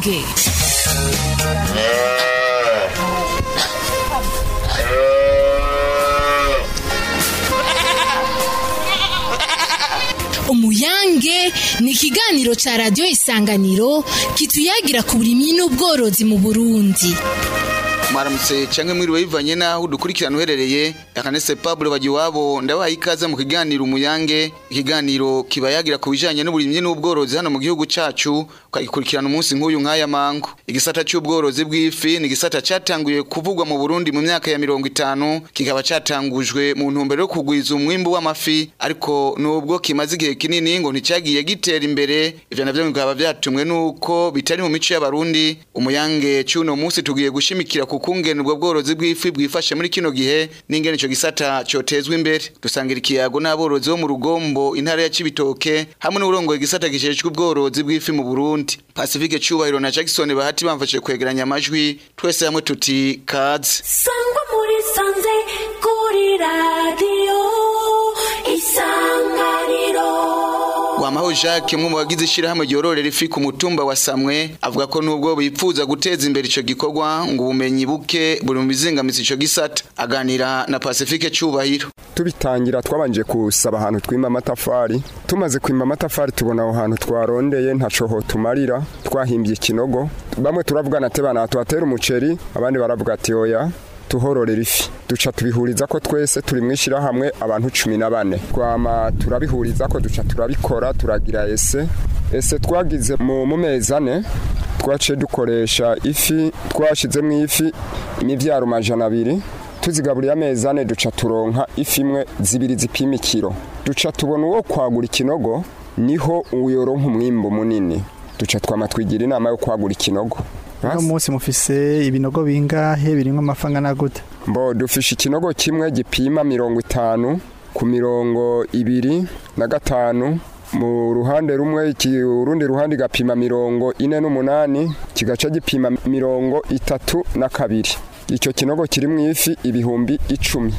Umuyange. Umuyange ni ikiganiro ca Radio Isanganiro kituyagira ku burimyi n'ubworozi mu Burundi. Maramutse canke mwiriwe bivanye naho dukurikirana uherereye Akanese Pablo Bagiwabo ndabaye ikaze mu kiganiro Umuyange. Ikiganiro kibayagira ku bijanye n'uburimyi n'ubworozi hano mu gihugu cacu ukagikurikirana umunsi nk'uyu nk'aya mango. Igisata cy'ubworozi bw'ifi ni igisata catanguye kuvugwa mu Burundi mu myaka ya 50 kikaba catangujwe mu ntumbero yo kugwiza umwimbu w'amafi, ariko nubwo kimaze igihe kinini ngo nticagiye gitera imbere. Ivyo navyo bikaba vyatumwe nuko bitari mu mico y'abarundi. Umuyange cy'uno munsi tugiye gushimikira kungena ubwo bworozi bw'ifi bwifashe muri kino gihe n'ingene ico gisata cyotezwe imbere. Dusangira ikiyago n'aborozi bo mu Rugombo intara ya Cibitoke hamwe n'urongoye igisata gishejwe ubworozi bw'ifi mu Burundi. Pacifique Cyubahiro na Jackson Bahati bamfashe kwegeranya amajwi, twese hamwe tuti kaze. Sangwa muri sanze kuri radio Isanganiro. Wamaho Jacques umwe mu bagize ishirahamwe ryororera ifi ku mutumba wa Samwe avuga ko nubwo bipfuza guteza imbere ico gikorwa ngo ubumenyi buke buri mu bizingamisi ico gisata. Aganira na Pacifique Cyubahiro. Tubitangira twabanje kusaba ahantu twima amatafari, tumaze kwima amatafari tubona aho hantu twarondeye ntaco ho tumarira, twahimbye ikinogo. Bamwe turavugana ate bana twatera umuceri, abandi baravuga ati oya tuhororera ifi. Duca tubihuriza ko twese turi mwishira hamwe abantu 14 twama turabihuriza ko duca turabikora turagira ese twagize mu mezane twace dukoresha ifi twashizemo ifi imivyaro 200 tuzigaburiye amezane duca turonka ifi imwe zibiri zipima ikiro. Duca tubona uwo kwagura ikinogo niho uyoronka umwimbo munini. Duca twigira inama yo kwagura ikinogo. Uno munsi mufise ibinogo bingahe birimwe amafanga gute? Mbo dufishe ikinogo kimwe gipima 50 ku 25 mu ruhande rumwe, urundi ruhande gapima 48 kigaca gipima 32. Icyo kinogo kiri mu ifi ibihumbi 10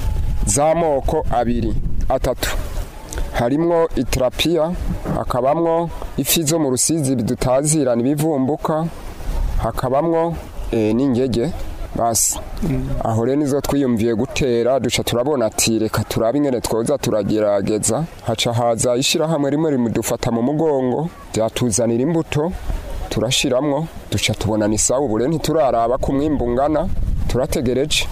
z'amoko abiri atatu. Harimwo itrapia, hakabamwo ifi zo mu rusizi bidutazirana ibivumbuka, hakabamwo n'ingege basi. Aho rero nizo twiyumviye gutera, duca turabona ati reka turabe ingene twoza turagerageza. Haca haza ishirahamwe rimwe rimudufata mu mugongo byatuzanira imbuto turashiramwo, duca tubona ni sawa. Ubu rero ntituraraba ku mwimbu ngana, turategereje.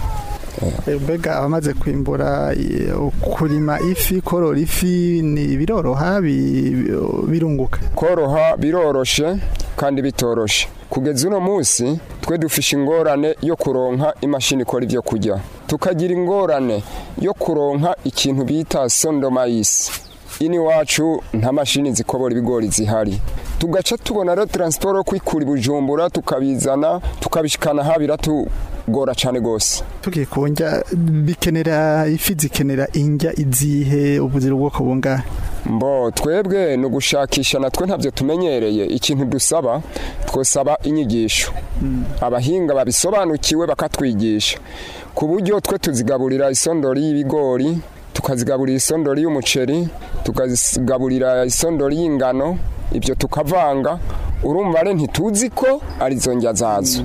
Mbega abamaze kwimbura kurima ifi, korora ifi ni biroroha birunguka? Koroha biroroshe kandi bitoroshe. Kugeza uno munsi twe dufishe ingorane yo kuronka imashini ikora ivyo kurya, tukagira ingorane yo kuronka ikintu bita sondomais. Ini wacu nta mashini zikobora ibigori zihari. Tugaca tubona rero transport kwikura Bujumbura tukabizana tukabishikana habira tugora cyane gose. Tukikunja bikenera ifi zikenera injya izihe ubuzira ubwoko bungahe? Mbo twebwe no gushakisha natwe ntavyo tumenyereye. Ikintu dusaba twosaba inyigisho, abahinga babisobanukiwe bakatwigisha ku buryo twe tuzigaburira isondori y'ibigori, tukazigaburira isondori y'umuceri, tukazigaburira isondori y'ingano, ibyo tukavanga. Urumva re ntituzi ko arizo njya zazo.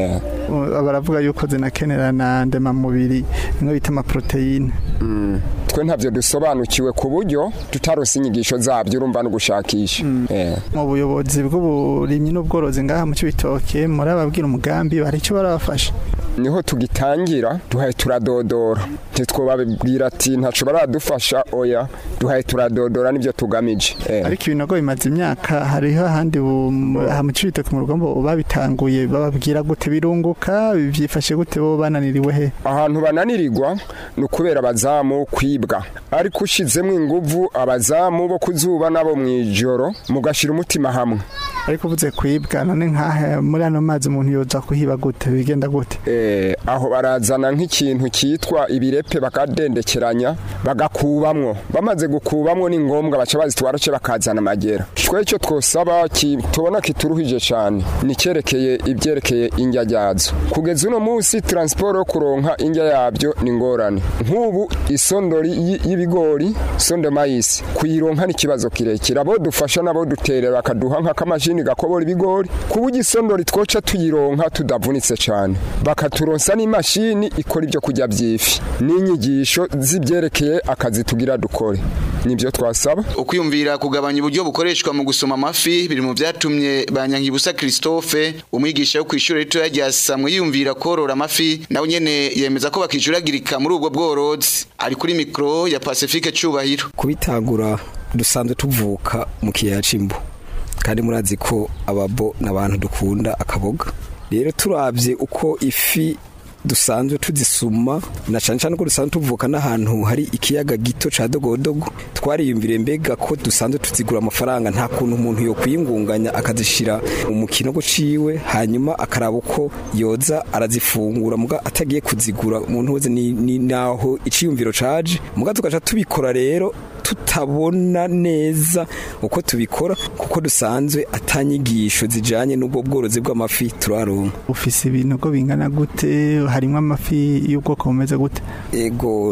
Baravuga yuko zinakenera na ndema mubiri imwe bita ama proteine. Twe ntavyo dusobanukiwe ku buryo tutarose inyigisho zabyo, urumva no gushakisha. Mu buyobozi bw'uburimyi n'ubworozi ngaha mu Cibitoke murababwira umugambi bari cyo barabafasha? Niho tugitangira duhaye turadodora, ntitwobabwira ati ntaco baradufasha, oya duhaye turadodora nivyo tugamije. Ariko ibinogo bimaze imyaka, hariho ahandi mu Cibitoke mu Rugombo babitanguye, bababwira gute birunguka, byifashe gute bo bananiriwe he? Ahantu bananirirwa no kubera abazamu kwibwa, ariko ushizemo inguvu abazamu bo kuzuba nabo mwijoro mugashira umutima hamwe. Ariko uvuze kwibwa none nkahe muri ano mazi umuntu yoza kuhiba gute, bigenda gute? Aho barazana nk'ikintu cyitwa ibirepe bakadendekeranya bagakubamwo, bamaze gukubamwo ni ngombwa baca bazitwara cyo bakazana amagera. Twe cyo twosaba tubona kituruhije cyane ni cyerekeye ibyerekeye injya ryazo. Kugeza uno munsi transport yo kuronka injya yabyo ni ngorane. Nk'ubu isondori y'ibigori sonde mais kuyironka ni kibazo kirekira. Abo dufasha nabo duterera bakaduha nk'akamashini imashini gakobora ibigori kuburyo isondori twoca tuyironka tudavunitse cyane bakaturonsa n'imashini ikora ibyo kurya by'ifi n'inyigisho zibyerekeye akazi tugira dukore nibyo twasaba. Ukwiyumvira kugabanya uburyo bukoreshwa mu gusoma amafi biri mu byatumye Banyankibusa Christophe umwigisha wo kwishura rito rya Samwe yumvira korora amafi nawe nyene yemeza ko bakijuragirika muri ubwo bworozi. Ari kuri mikro ya Pacifique Cyubahiro. Kubitagura dusanzwe tuvuka mu kiyaya c'Imbo kandi murazi ko ababo n'abantu dukunda akaboga. Rero turavye uko ifi dusanzwe tuzisuma na cyane ko dusanzwe tuvuka n'ahantu hari ikiyaga gito ca Dogodogo twariyumvire mbega ko dusanzwe tuzigura amafaranga nta kuntu umuntu yo kwiyingunganya akazishira umukino go ciwe hanyuma akaraba uko yoza arazifungura muga atagiye kuzigura umuntu wese ni naho iciyumviro caje muga tugaca tubikora rero tutabona neza uko tubikora kuko dusanzwe atanyigisho zijanye n'ubwo bworozi bw'amafi turaronka. Ufise ibintu ko bingana gute harimo amafi y'ubwoko bumeze gute? Ego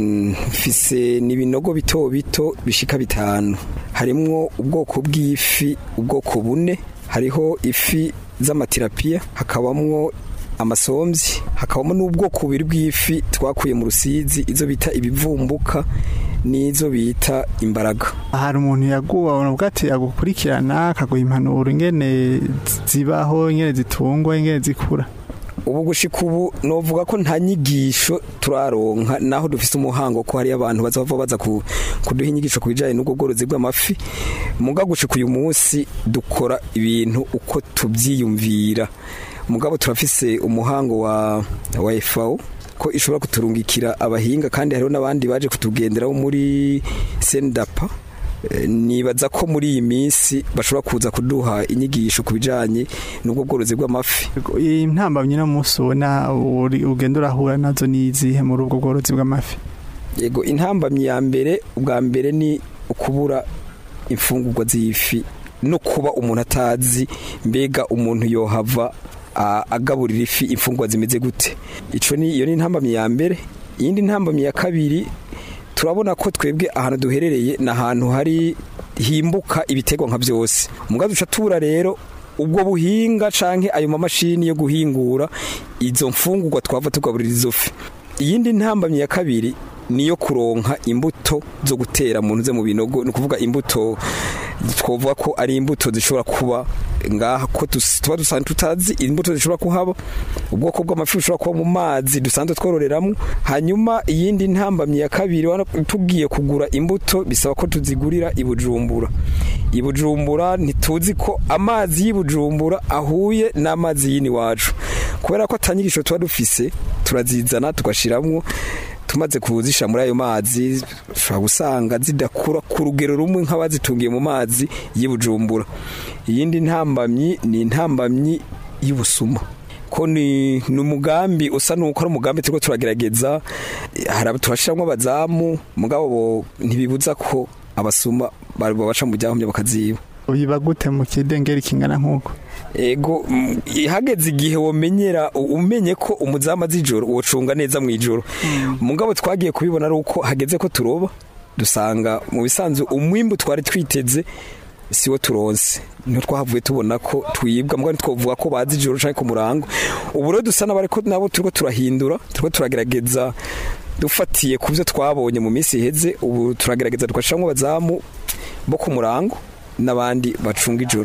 mfise n'ibinogo bito bito bishika 5 harimwo ubwoko bw'ifi ubwoko bune hariho ifi z'amatirapia hakabamwo amasomvyi hakabamo n'ubwoko bubiri bw'ifi twakuye mu Rusizi izo bita ibivumbuka nizo bita imbaraga. Hari umuntu yaguwa ubwo ati yagukurikirana akaguha impanuro ingene zibaho ingene zitungwa ingene zikura. Ubu gushika ubu novuga ko nta nyigisho turaronka naho dufise umuhango ko hari abantu baza kuduha inyigisho kubijanye n'ubwo bworozi bw'amafi muga gushika uyu munsi dukora ibintu uko tubyiyumvira mugabo turafise umuhango wa FAO ko ishobora kuturungikira abahinga kandi hariho n'abandi baje kutugenderaho muri Sendapa nibaza ko muri iyi minsi bashobora kuza kuduha inyigisho kubijanye n'ubwo bworozi bw'amafi. Intambamye no musubona ugenda urahura nazo nizihe muri ubwo bworozi bw'amafi? Yego intambamye ya mbere ubwa mbere ni ukubura imfungurwa z'ifi no kuba umuntu atazi mbega umuntu yohava agaburira ifi imfungwa zimeze gute. Ico ni iyo ni intambamye ya mbere. Iyindi ntambamye ya kabiri turabona ko twebwe ahantu duherereye na ahantu hari himbuka ibitego nka byose muga duca tubura rero ubwo buhinga canke ayo mamashini yo guhingura izo mfungurwa twava tugaburira izo fi. Iyindi ntambamye ya kabiri niyo kuronka imbuto zo gutera mu ntuze mu binogo no kuvuga imbuto twovuga ko ari imbuto zishobora kuba ngaha ko tuba dusanzwe tutazi imbuto zishobora kuhaba ubwoko bw'amafi bushobora kuba mu mazi dusanzwe twororeramwo. Hanyuma iyindi ntambamye ya kabiri tugiye kugura imbuto bisaba ko tuzigurira Ibujumbura ntituzi ko amazi y'Ibujumbura ahuye n'amazi yini wacu kubera ko atanyigisho tuba dufise turazizana tugashiramwo tumaze kuzisha muri ayo mazi ushobora gusanga zidakura ku rugero rumwe nk'abazitungiye mu mazi y'Ibujumbura. Iyindi ntambamyi ni intambamyi y'ubusuma ko ni umugambi usa nuko ari umugambi turiko turagerageza turashiramwo abazamu mugabo ntibibuza ko abasuma babaca mu byahomye bakaziba. Uyiba gute mu kidengeri kingana nkuko? Ego hageze igihe womenyera umenye ko umuzama z'ijoro wocunga neza mu ijoro mugabo twagiye kubibona ari uko hageze ko turoba dusanga mu bisanzwe umwimbu twari twiteze siwo turonse no twahavuye tubona ko twibwa mugabo twovuga ko bazi ijoro canke ku murango. Ubu rero dusa n'abari ko nabo turiko turahindura turiko turagerageza dufatiye ku byo twabonye mu minsi iheze ubu turagerageza tukashamwe abazamu bo ku murango n'abandi bacunga ijoro.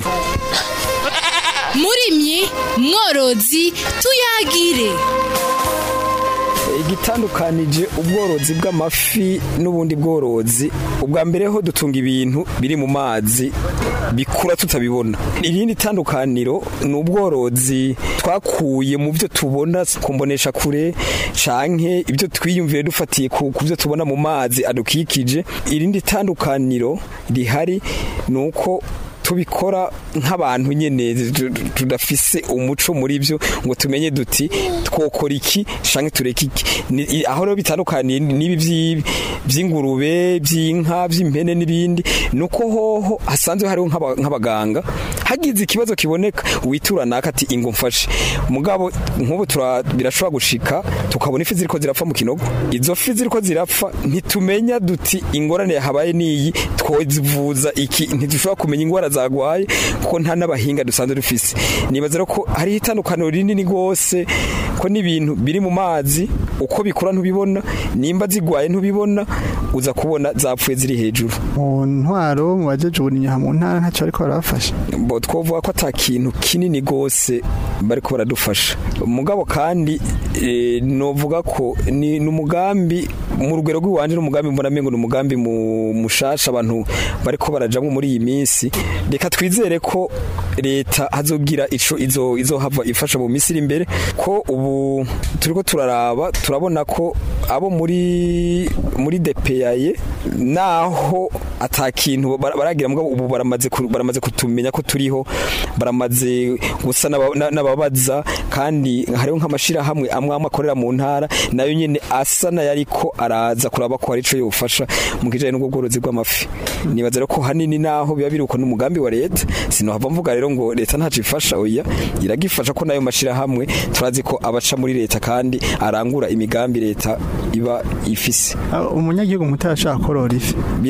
Murimyi mworozi tuyagire. Igitandukanije ubworozi bw'amafi n'ubundi bworozi ubwa mbere ho dutunga ibintu biri mu mazi bikura tutabibona. Irindi tandukaniro n'ubworozi twakuye mu byo tubona kumbonesha kure canke ibyo twiyumvire dufatiye ku byo tubona mu mazi adukikije. Irindi tandukaniro rihari nuko tubikora nk'abantu nyene tudafise umuco muri byo ngo tumenye duti twokora iki canke tureka iki. Aho rero bitandukaniye n'ibi by'ingurube by'inka by'impene n'ibindi nuko hoho hasanzwe hariho nk'abaganga hagize ikibazo kiboneka witura naka ati ingo mfashe mugabo nk'ubu birashobora gushika tukabona ifi ziriko zirapfa mu kinogo izo fi ziriko zirapfa ntitumenya duti ingorane yahabaye niyi twozivuza iki ntidushobora kumenya ingwara zagwaye kuko nta n'abahinga dusanzwe dufise nibaza rero ko hari itandukaniro rinini gose ko n'ibintu biri mu mazi uko bikura ntubibona nimba zigwaye ntubibona uza kubona zapfuye ziri hejuru mu ntwaro mu bajeje uburimyi mu ntara ntacyo ariko barafasha bo twovuga ko atakintu kinini gose bariko baradufasha mugabo kandi novuga ko ni umugambi mu rugero rw'iwanje n'umugambi mbonamengo n'umugambi mushasha abantu bariko barajamwe muri iyi minsi reka twizere ko leta hazogira ico izohava ifasha mu misiri imbere ko ubu turiko turabona ko abo muri DPAye naho atakintu baragira mugabo ubu baramaze kutumenya ko turiho baramaze gusa n'ababaza kandi hariho nk'amashira hamwe amwe akorera mu ntara nayo nyene asa na yariko araza kuraba ko hari ico yofasha mu kijanye n'ubwo bworozi bw'amafi nibaza rero ko hanini naho biba biruko n'umugambi wa leta sinohava mvuga rero ngo leta ntaco ifasha oya iragifasha ko nayo mashira hamwe turazi ko abaca muri leta kandi arangura imigambi leta iba ifise umunyagihugu mutarashaka korora ifi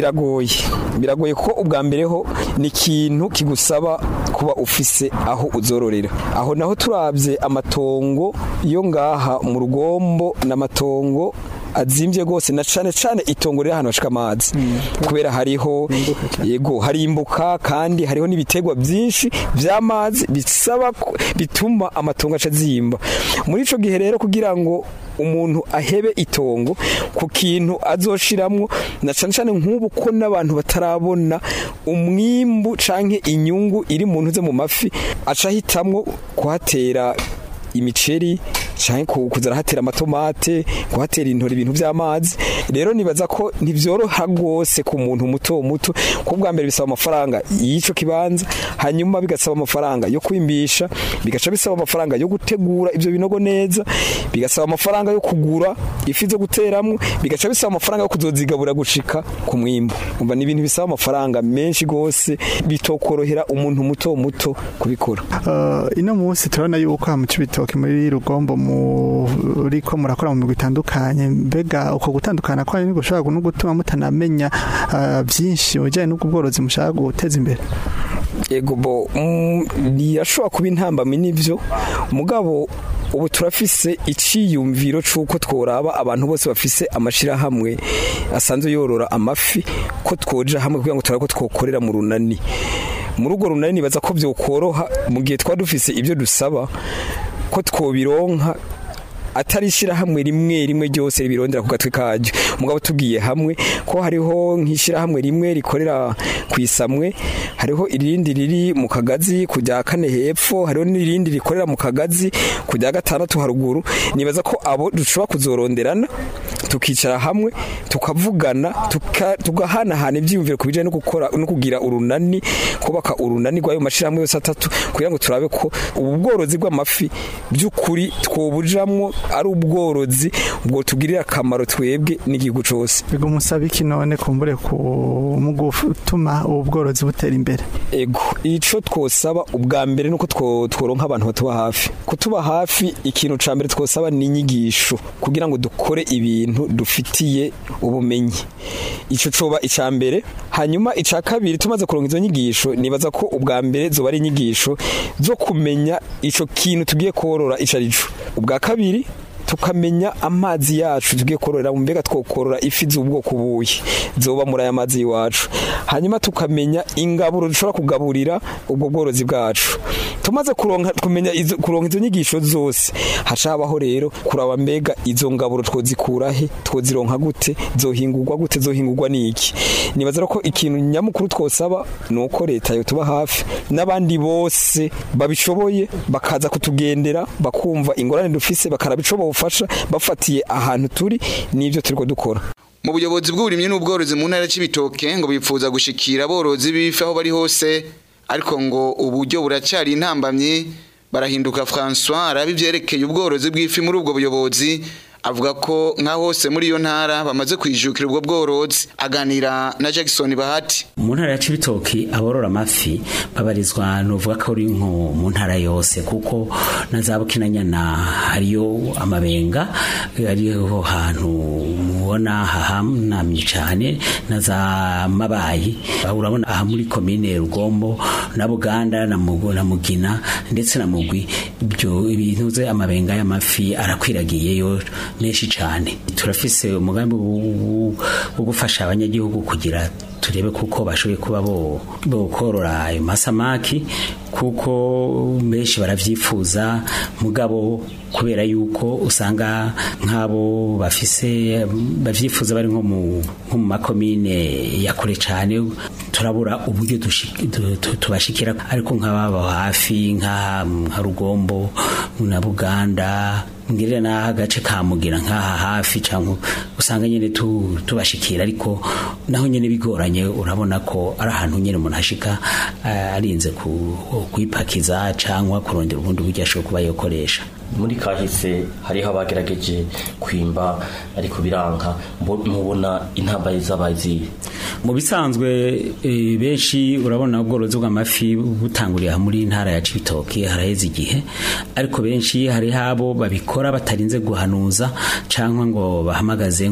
biragoye ko ubwa mbere ho ni ikintu kigusaba kuba ufise aho uzororera aho naho turavye amatongo yo ngaha mu rugombo n'amatongo azimvye gose na cane itongo riri hano bashika amazi kubera hariho yego harimbuka kandi hariho nibitegwa byinshi by'amazi bisaba bituma amatongo acazimba muri ico gihe rero kugira ngo umuntu ahebe itongo ku kintu azoshiramwo na cane nk'ubu ko n'abantu batarabona umwimbu canke inyungu iri mu ntuze mu mafi aca hitamwo kuhatera imiceri canke kuzara hatera amatomate kuhatera intori ibintu by'amazi rero nibaza ko ntivyoroha gose ku muntu muto ko bwa mbere bisaba amafaranga yico kibanza hanyuma bigasaba amafaranga yo kwimbisha bigaca bisaba amafaranga yo gutegura ivyo binogo neza bigasaba amafaranga yo kugura ifi zo guteramwo bigaca bisaba amafaranga yo kuzozigabura gushika ku mwimbo umva ni ibintu bisaba amafaranga menshi gose bitokorohera umuntu muto kubikora ino munsi turabona yuko mu Cibitoke muri Rugombo muriko murakora mu migwi itandukanye mbega uko gutandukana kwa ni gushaka no gutuma mutanamenya byinshi bijanye n'ubwo bworozi mushaka guteza imbere ego bo yashobora kuba intambamyi n'ivyo mugabo ubu turafise iciyumviro c'uko tworaba abantu bose bafise amashira hamwe asanzwe yorora amafi ko twoja hamwe kugira ngo turabe ko twokorera mu runani muri urwo runani nibaza ko vyokoroha mu gihe twadufise ivyo dusaba ko twobironka atari shirahamwe rimwe ryose ribirondera ku gatwe kajyo mugabo tugiye hamwe ko hariho nk'ishirahamwe rimwe rikorera kwisamwe hariho irindi riri mu Kagazi kujya kane hepfo hariho n'irindi rikorera mu Kagazi kujya gatandatu haruguru nibaza ko abo dushobora kuzoronderana tukicara hamwe tukavugana tugahanahana ivyiyumviro kubijanye no gukora no kugira urunani kubaka urunani rw'ayo mashirahamwe yose atatu kugira ngo turabe ko ubu bworozi bw'amafi by'ukuri twobujamwo ari ubworozi bwo tugirira akamaro twebwe n'igihugu cyose ego musaba iki none kumbure mu gutuma ubworozi butera imbere ego ico twosaba ubwa mbere nuko tworonka abantu batuba hafi kutuba hafi ikintu ca mbere twosaba ni inyigisho kugira ngo dukore ibintu dufitiye ubumenyi ico coba ica mbere hanyuma ica kabiri tumaze kuronka izo nyigisho nibaza ko ubwa mbere zoba ari inyigisho zo kumenya ico kintu tugiye korora icarico ubwa kabiri tukamenya amazi yacu tugiye kororera mu mbega twokorora ifi z'ubwoko buyi zoba muri aya mazi yacu hanyuma tukamenya ingaburo dushobora kugaburira ubwo bworozi bwacu tumaze kumenya kuronka izo nyigisho zose hacabaho rero kuraba mbega izo ngaburo twozikura he twozironka gute zohingurwa niki nibaza ko ikintu nyamukuru twosaba nuko leta yo tuba hafi n'abandi bose babishoboye bakaza kutugendera bakumva ingorane dufise bakarabishoboye ufasha bafatiye ahantu turi nivyo turiko dukora mu buyobozi bw'uburimyi n'ubworozi mu ntara y'Cibitoke ngo bipfuza gushikira aborozi bifi aho bari hose ariko ngo uburyo buracari intambamye barahinduka François arabivyerekeye ubworozi bw'ifi muri ubwo buyobozi avuga ko nka hose muri iyo ntara bamaze kwijukira ubwo bworozi. Aganira na Jackson Bahati. Mu ntara ya Cibitoki aborora amafi babarizwa novuga ko ari nko mu ntara yose, kuko na za Bukinanyana hariyo amabenga, hariho hantu mubona hahamye cyane, na za Mabayi urabona aha muri komine Rugombo na Buganda na Mugina ndetse na Mugwi. Ibyo ibintuze amabenga y'amafi arakwiragiyeyo menshi cyane. Turafise umugambi wo gufasha abanyagihugu kugira turebe kuko bashoboye kuba bo korora ayo masamaki, kuko benshi baravyifuza, mugabo kubera yuko usanga nk'abo bavyifuza bari nko mu makomine yakure cyane, turabura uburyo tubashikira. Ariko nk'ababa hafi nka Rugombo na Buganda ngirira na agace kamugira nkaha hafi cyangwa usanga nyene tubashikira, ariko naho nyene bigoranye. Urabona ko ari ahantu nyene umuntu ashika arinze kuipakiza cyangwa kurondera ubundi buryo ashobora kuba yokoresha. Muri kahise hariho abagerageje kwimba ariko biranka, mubona intambara z'abazi. Mu bisanzwe benshi urabona ubworozi bw'amafi butanguriye muri ntara ya Cibitoki haraheze igihe, ariko benshi hari habo babikora batarinze guhanuza cyangwa ngo bahamagaze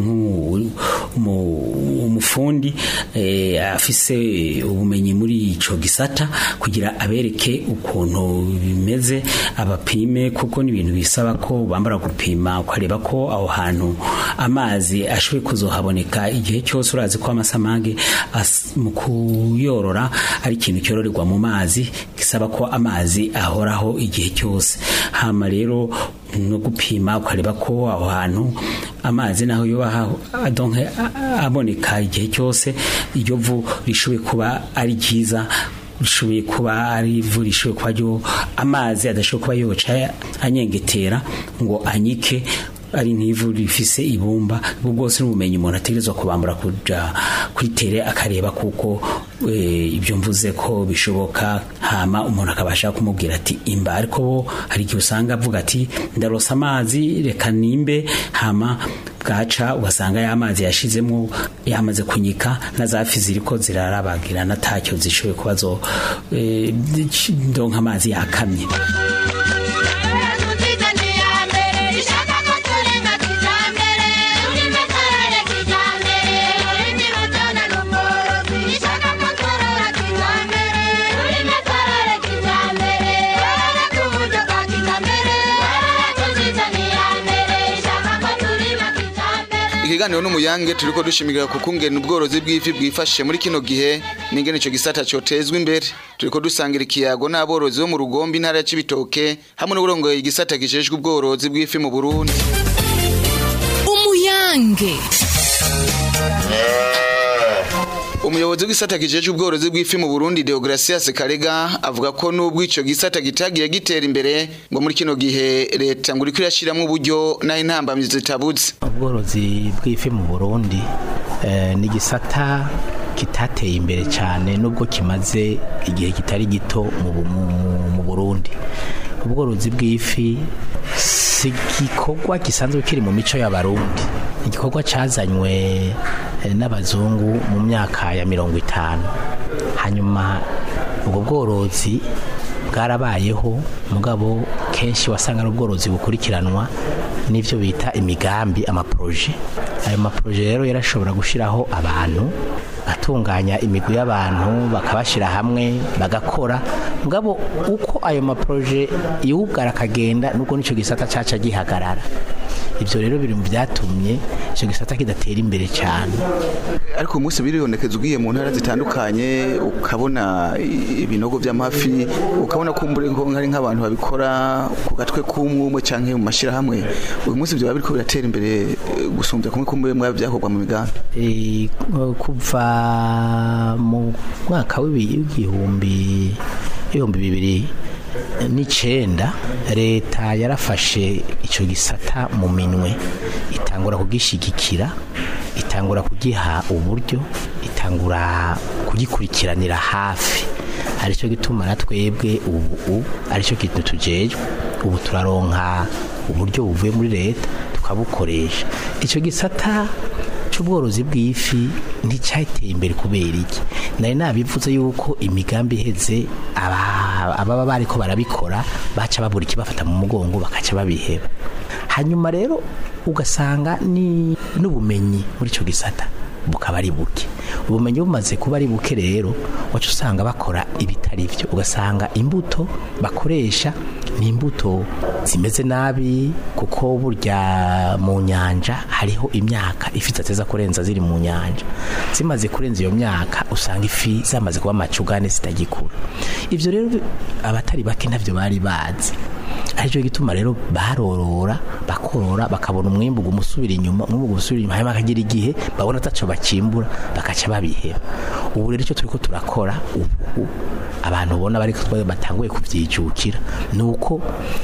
nk'umufundi afise ubumenyi muri ico gisata kugira abereke ukuntu bimeze, abapime, kuko ni ibintu bisaba ko bambara gupima ukareba ko aho hantu amazi ashoboye kuzohaboneka igihe cyose. Urazi ko amasamage mu kuyorora ari ikintu cyororerwa mu mazi, gisaba ko amazi ahoraho igihe cyose. Hama rero no gupima ukareba ko aho hantu amazi naho yoba aboneka igihe cyose, iryo vu rishoboye kuba ari ryiza, rishoboye kuba ari ivu rishoboye kuba ryo amazi adashoboye kuba yoca anyengetera ngo anyike, ari nk'ivu rifise ibumba. Ubwo bwose n'ubumenyi umuntu ategerezwa kubambura kuja kwitere akareba kuko ibyo mvuze ko bishoboka, hama umuntu akabasha kumubwira ati imba. Ariko bo hari igihe usanga avuga ati ndarosa amazi reka nimbe, hama bwaca ugasanga ya amazi yashizemo yamaze kunyika, na zafi ziriko zirarabagira natacyo zishoboye kuba zo ndonka amazi yakamye. Ikiganiro n'umuyange turiko dushimira kukungena ubworozi bw'ifi bwifashe muri kino gihe n'ingene ico gisata cotezwe imbere. Turiko dusangira ikiyago n'aborozi bo mu Rugombo intara ya Cibitoke hamwe n'uburongoye igisata gishejwe ubworozi bw'ifi mu Burundi. Umuyange. Umuyobozi w'isata kijeje ubworozi bw'ifi mu Burundi Deogracias Karega avuga ko nubwo ico gisata gitagiye gitera imbere ngo muri kino gihe leta ngo iriko irashiramo uburyo naho intambamye zitabuze. Ubworozi bw'ifi mu Burundi ni gisata kitateye imbere cyane nubwo kimaze igihe kitari gito mu Burundi. Ubworozi bw'ifi si gikorwa gisanzwe kiri mu mico y'abarundi, igikorwa cazanywe n'abazungu mu myaka ya 50. Hanyuma ubwo bworozi bwarabayeho, mugabo kenshi wasanga ari ubworozi bukurikiranwa n'ivyo bita imigambi, amaproje. Ayo maproje rero yarashobora gushiraho abantu batunganya imigwi y'abantu bakabashira hamwe bagakora, mugabo uko ayo maproje yugara kagenda nuko nico gisata caca gihagarara. Ibyo rero biri mu byatumye icyo gisata kidatera imbere cyane. Ariko umunsi biribonekeza ugiye mu ntara zitandukanye ukabona ibinogo by'amafi, ukabona kumbure ngo hari nk'abantu babikora ku gatwe k'umwe canke mu mashira hamwe. Uyu munsi byo babiriko biratera imbere gusumbya kumwe mwa byakorwa mu migambi. Kuva mu mwaka w'ibihumbi 2009 leta yarafashe ico gisata mu minwe, itangura kugishigikira, itangura kugiha uburyo, itangura kugikurikiranira hafi. Arico gituma natwebwe ubu arico kintu tujejwe. Ubu turaronka uburyo buvuye muri leta tukabukoresha. Icyo gisata cy'ubworozi bw'ifi nticyateye imbere kubera iki? Nari nabivuze yuko imigambi iheze ababa bariko barabikora baca babura ikibafata mu mugongo bakaca babiheba. Hanyuma rero ugasanga ni n'ubumenyi muri icyo gisata bukaba ari buke. Ubumenyi bumaze kuba ari buke rero wacu usanga bakora ibitari byo, ugasanga imbuto bakoresha ni imbuto zimeze nabi, kuko burya mu nyanja hariho imyaka ifi zateza kurenza ziri mu nyanja. Zimaze kurenza iyo myaka usanga ifi zamaze kuba macugane zitagikura. Ivyo rero abatari bake ntavyo bari bazi. Aricyo gituma rero barorora bakorora bakabona umwimbu gumusubira inyuma hanyuma akagira igihe babona ataco bacimbura bakaca babiheba. Ubu rero icyo turiko turakora ubu abantu ubona bari batanguye kuvyijukira nuko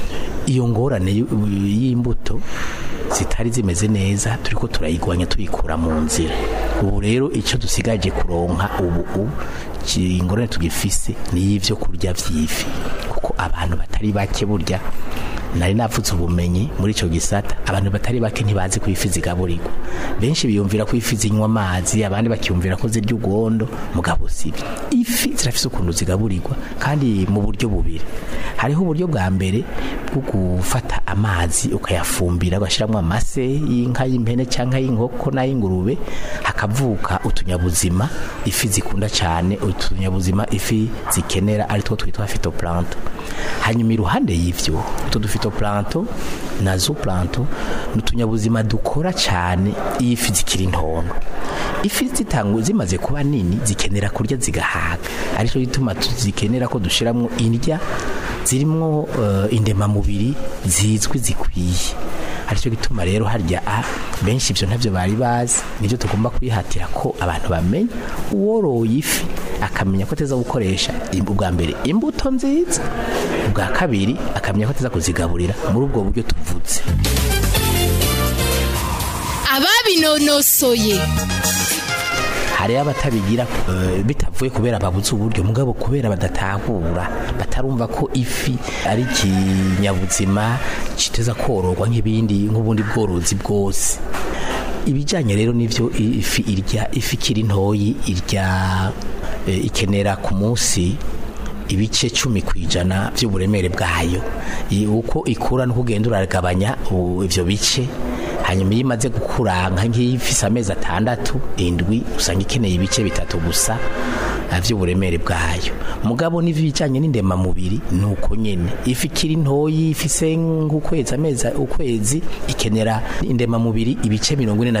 iyo ngorane y'imbuto zitari zimeze neza turiko turayigwanya tuyikura mu nzira. Ubu rero icyo dusigaje kuronka ubu ingorane tugifise ni ivyo kurya vy'ifi, kuko abantu batari bake burya nari navuze ubumenyi muri ico gisata, abantu batari bake ntibazi ko ifi zigaburirwa. Benshi biyumvira ko ifi zinywa amazi, abandi bakiyumvira ko zirya ugondo, mugabo sivyo. Ifi zirafise ukuntu zigaburirwa kandi mu buryo bubiri. Hariho uburyo bwa mbere bwo gufata amazi ukayafumbira ugashiramwo amase y'inka y'impene canke y'inkoko n'ay'ingurube, hakavuka utunyabuzima ifi zikunda cyane, utunyabuzima ifi zikenera ari two twitwa phytoplankton. Hanyuma iruhande y'ivyo phytoplankton na zooplankton n'utunyabuzima dukora cyane ifi zikiri ntonto. Ifi zitangu zimaze kuba nini zikenera kurya zigahaga, arico gituma tuzikenera ko dushiramwo indya zirimwo indema mubiri zizwi zikwiye. Arico gituma rero harya benshi ivyo ntavyo bari bazi, nivyo tugomba kwihatira ko abantu bamenya. Uworoye ifi akamenya ko ateza gukoresha ubwa mbere imbuto nziza, ubwa kabiri akamenya ko ateza kuzigaburira muri ubwo buryo tuvuze. Ababinonosoye hari abatabigira bitavuye kubera babuze uburyo, mugabo kubera badatahura, batarumva ko ifi ari ikinyabuzima kiteza kororwa nk'ubundi bworozi bwose. Ibijanye rero nivyo ifi irya, ifi kiri ntoyi irya ikenera ku munsi ibice 10% by'uburemere bwayo. Uko ikura no kugenda uragabanya ivyo bice, hanyuma yimaze gukura nk'ifise amezi 6-7 usanga ikeneye ibice 3 gusa vy'uburemere bwayo. Mugabo n'ibijanye n'indema mubiri nuko nyene, ifi kiri ntoyi ifise nk'ukwezi ukwezi ikenera indema mubiri ibice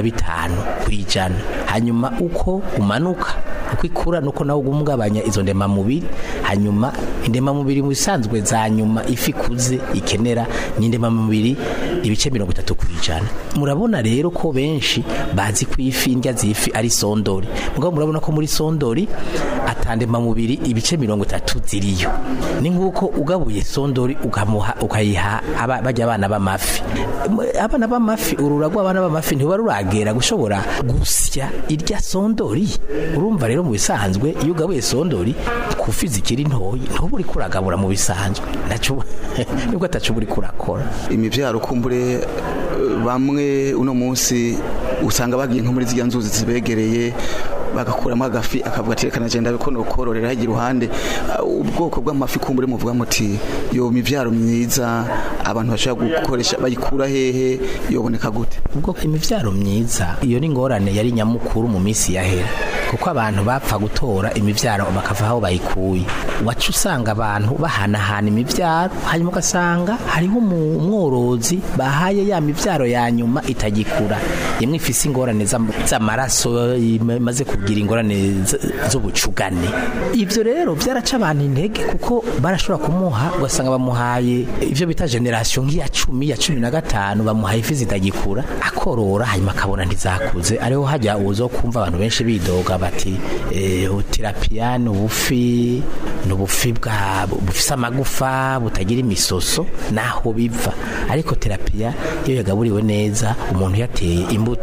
45%. Hanyuma uko umanuka uko ikura nuko nawo gumugabanya izo ndema mubiri, hanyuma indema mubiri mu bisanzwe za nyuma ifi kuze ikenera n'indema mubiri ibice 30%. Murabona rero ko benshi bazi ko ifi indya zifi ari sondori, mugabo murabona ko muri sondori atandema mubiri ibice 30 ziriyo. Ni nkuko ugabuye sondori ukayiha bajya abana b'amafi. Abana b'amafi ururagwa abana b'amafi ntibaruragera gushobora gusya irya sondori. Urumva rero mu bisanzwe iyo ugabuye sondori kufi zikiri ntoyi ntuburi kuragabura mu bisanzwe naco nibwo atacuburi kurakora. Imivyaro kumbure bamwe uno munsi usanga bagiye nko muri zirya nzuzi zibegereye bagakuramo agafi akavuga ati reka nagenda bikono kororera hagira ruhande. Ubwoko bw'amafi kumbure muvuga muti yo mivyaro myiza abantu bashaka gukoresha bayikura hehe yoboneka gute? Ubwo imivyaro myiza iyo ni ngorane yari nyamukuru mu minsi yahera, kuko abantu bapfa gutora imivyaro bakava aho bayikuye. Wacu usanga abantu bahanahana imivyaro, hanyuma ugasanga hariho umworozi bahaye ya mivyaro ya nyuma itagikura, yemwe ifise ingorane z'amaraso imaze kugira ingorane z'ubucugane. Ivyo rero byaraca abantu intege, kuko barashobora kumuha ugasanga bamuhaye ivyo bita generation nk'iya 10 ya 15 bamuhaye ifi zitagikura akorora, hanyuma akabona ntizakuze. Ariho hajya uzo kumva abantu benshi bidoga bati tilapia n'ubufi bwa bufisa amagufa butagira imisoso naho biva. Ariko tilapia iyo yagaburiwe neza, umuntu yateye imbuto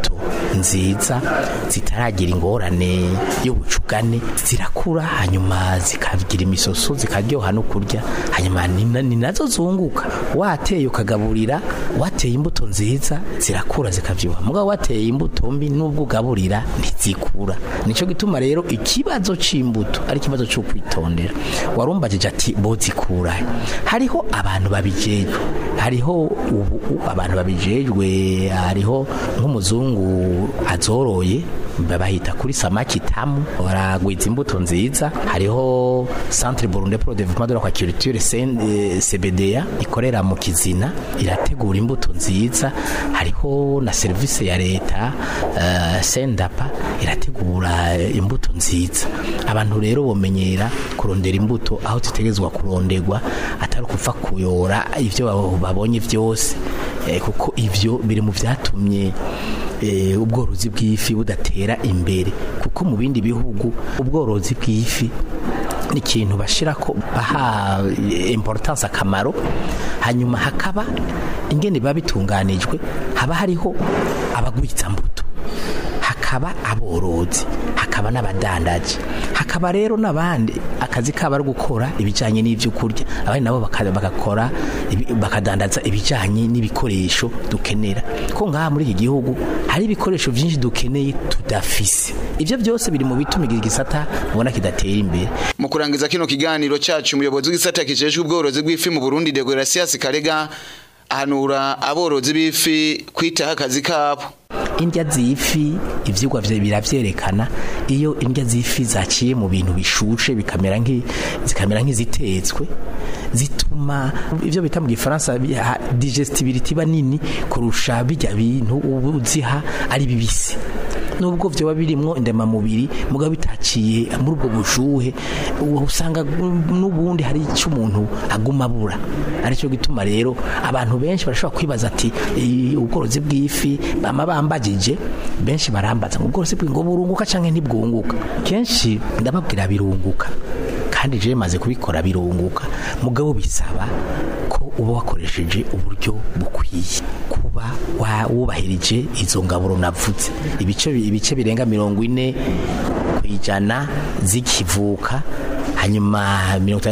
nziza zitaragira ingorane y'ubucugane zirakura hanyuma zikagira imisoso zikaryoha no kurya hanyuma ni nazo zunguka wateye ukagaburira wateye imbuto nziza zirakura zikavyoha mugabo wateye imbuto mbi nubwo ugaburira ntizikura nico gituma rero ikibazo c'imbuto ari kibazo cyo kwitondera warumbajije ati bozikura hariho abantu babijejwe hariho abantu babijejwe hariho nk'umuzungu azoroye bahita kuri samaki tamu baragwiza imbuto nziza hariho Centre Burundais pour le développement de l'aquaculture CBDA ikorera mu Kizina irategura imbuto nziza hariho na service ya leta Sendapa irategura imbuto nziza abantu rero bomenyera kurondera imbuto aho zitegezwa kurondegwa atari kufa kuyora ivyo babonye vyose kuko ivyo biri mu vyatumye ubworozi bw'ifi budatera imbere kuko mu bindi bihugu ubworozi bw'ifi ni ikintu bashira ko baha importance akamaro hanyuma hakaba ingene babitunganijwe haba hariho abagwiza mbuto hakaba aborozi hakaba n'abadandaji hakaba rero nabandi akazi kaba ari gukora ibijanye n'ivyo kurya abandi nabo bagakora bakadandaza ibijanye n'ibikoresho dukenera ko ngaha muri iki gihugu hari ibikoresho byinshi dukeneye tudafise ivyo byose biri mu bituma igisata ubona kidatera imbere mu kurangiza kino kiganiro cyacu umuyobozi w'igisata kijejwe ubworozi bw'ifi mu Burundi Degracias Karega ahanura aborozi b'ifi kwitaho akazi kabo indya z'ifi ivyigwa biravyerekana iyo indya z'ifi zaciye mu bintu bishushe zikamera nk'izitetswe zituma ivyo bita mu gifaransa digestibility banini kurusha bijya bintu uziha ari bibisi nubwo vyo babirimwo indema mubiri mugabo bitaciye muri ubwo bushuhe usanga nubundi hari icyo umuntu aguma abura aricyo gituma rero abantu benshi barashobora kwibaza ati ubworozi bw'ifi bambagije benshi barambaza ubworozi bw'ingo burunguka canke ntibwunguka kenshi ndababwira birunguka kandi je maze kubikora birunguka mugabo bisaba ko uba wakoresheje uburyo bukwiye kuba wubahirije izo ngaburo navuze ibice birenga 40% zikivuka hanyuma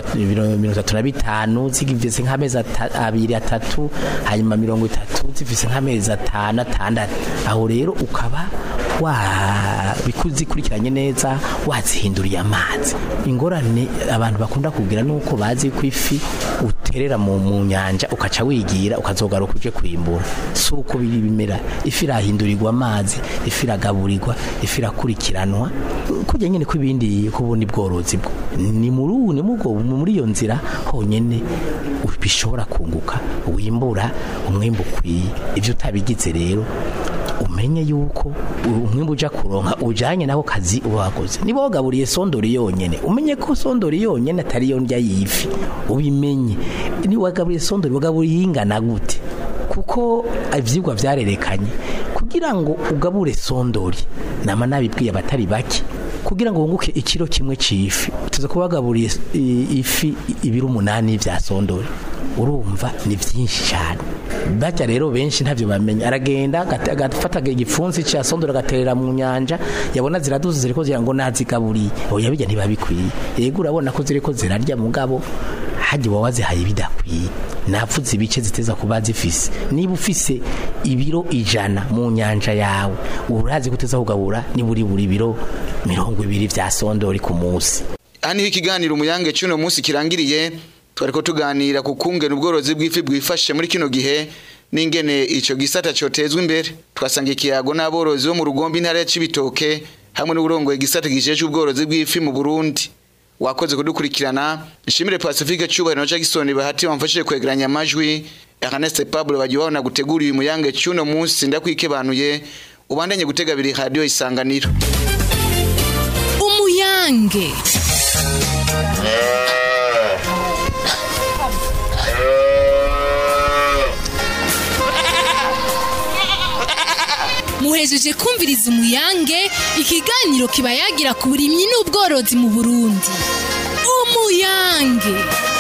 35 zigivise nk'amezi 2-3 hanyuma 30 zifise nk'amezi 5-6 aho rero ukaba bikuzikurikiranye neza wazihinduriye amazi ingorane abantu bakunda kugira nuko bazi ko ifi uterera mu nyanja ukaca wigira ukazogaruka uje kwimbura suko bimera ifi rahindurirwa amazi ifi ragaburirwa ifi rakurikiranwa kujya nyene kwibindi kubundi bworozi bwo ni muri iyo nzira honyene bishobora kunguka wimbura umwimbu kwiye ivyo utabigize rero umenye yuko umwimbu uja kuronka ujanye naho kazi ubakoze nibo wagaburiye sondori yonyene umenye ko sondori yonyene atari yo ndya yifi ubimenye ni wagaburiye sondori wagaburiye ingana gute kuko ivyigwa vyarerekanye kugira ngo ugabure sondori nama nabibwiye abatari bake kugira ngo wunguke ikiro kimwe cifi tuza kubagaburiye ifi ibiro 8 vya sondori urumva ni byinshi cyane bajya rero benshi ntavyo bamenya aragenda agafata igipfunsi cya sondora gaterera mu nyanja yabona ziraduze ziriko zira ngo nazigaburiye oya bijya ntibabikwiye yego urabona ko ziriko zirarya mugabo haje wazihaye bidakwiye napfuze ibice ziteza kuba zifise niba ufise ibiro 100 mu nyanja yawe urazi guteza kugabura ni buri biro 20 vya sondori ku munsi ani ikiganiro umuyange cyuno munsi kirangiriye twariko tuganira ku kungena ubworozi bw'ifi bwifashe muri kino gihe n'ingene ico gisata cyotezwe imbere twasanga ikiyago n'aborozi bo mu Rugombe intara ya Cibitoke hamwe n'uburongoye igisata gijeje ubworozi bw'ifi mu Burundi wakoze kudukurikirana nshimire Pacifique Cyubahiro na Jackson bahati wamfashije kwegeranya amajwi Ernest Pablo bagiwaho na gutegura umuyange cyuno munsi ndakwikebanuye ubandanye gutega biri radio Isanganiro umuyange muhejeje kumviriza umuyange ikiganiro kibayagira ku burimyi n'ubworozi mu Burundi umuyange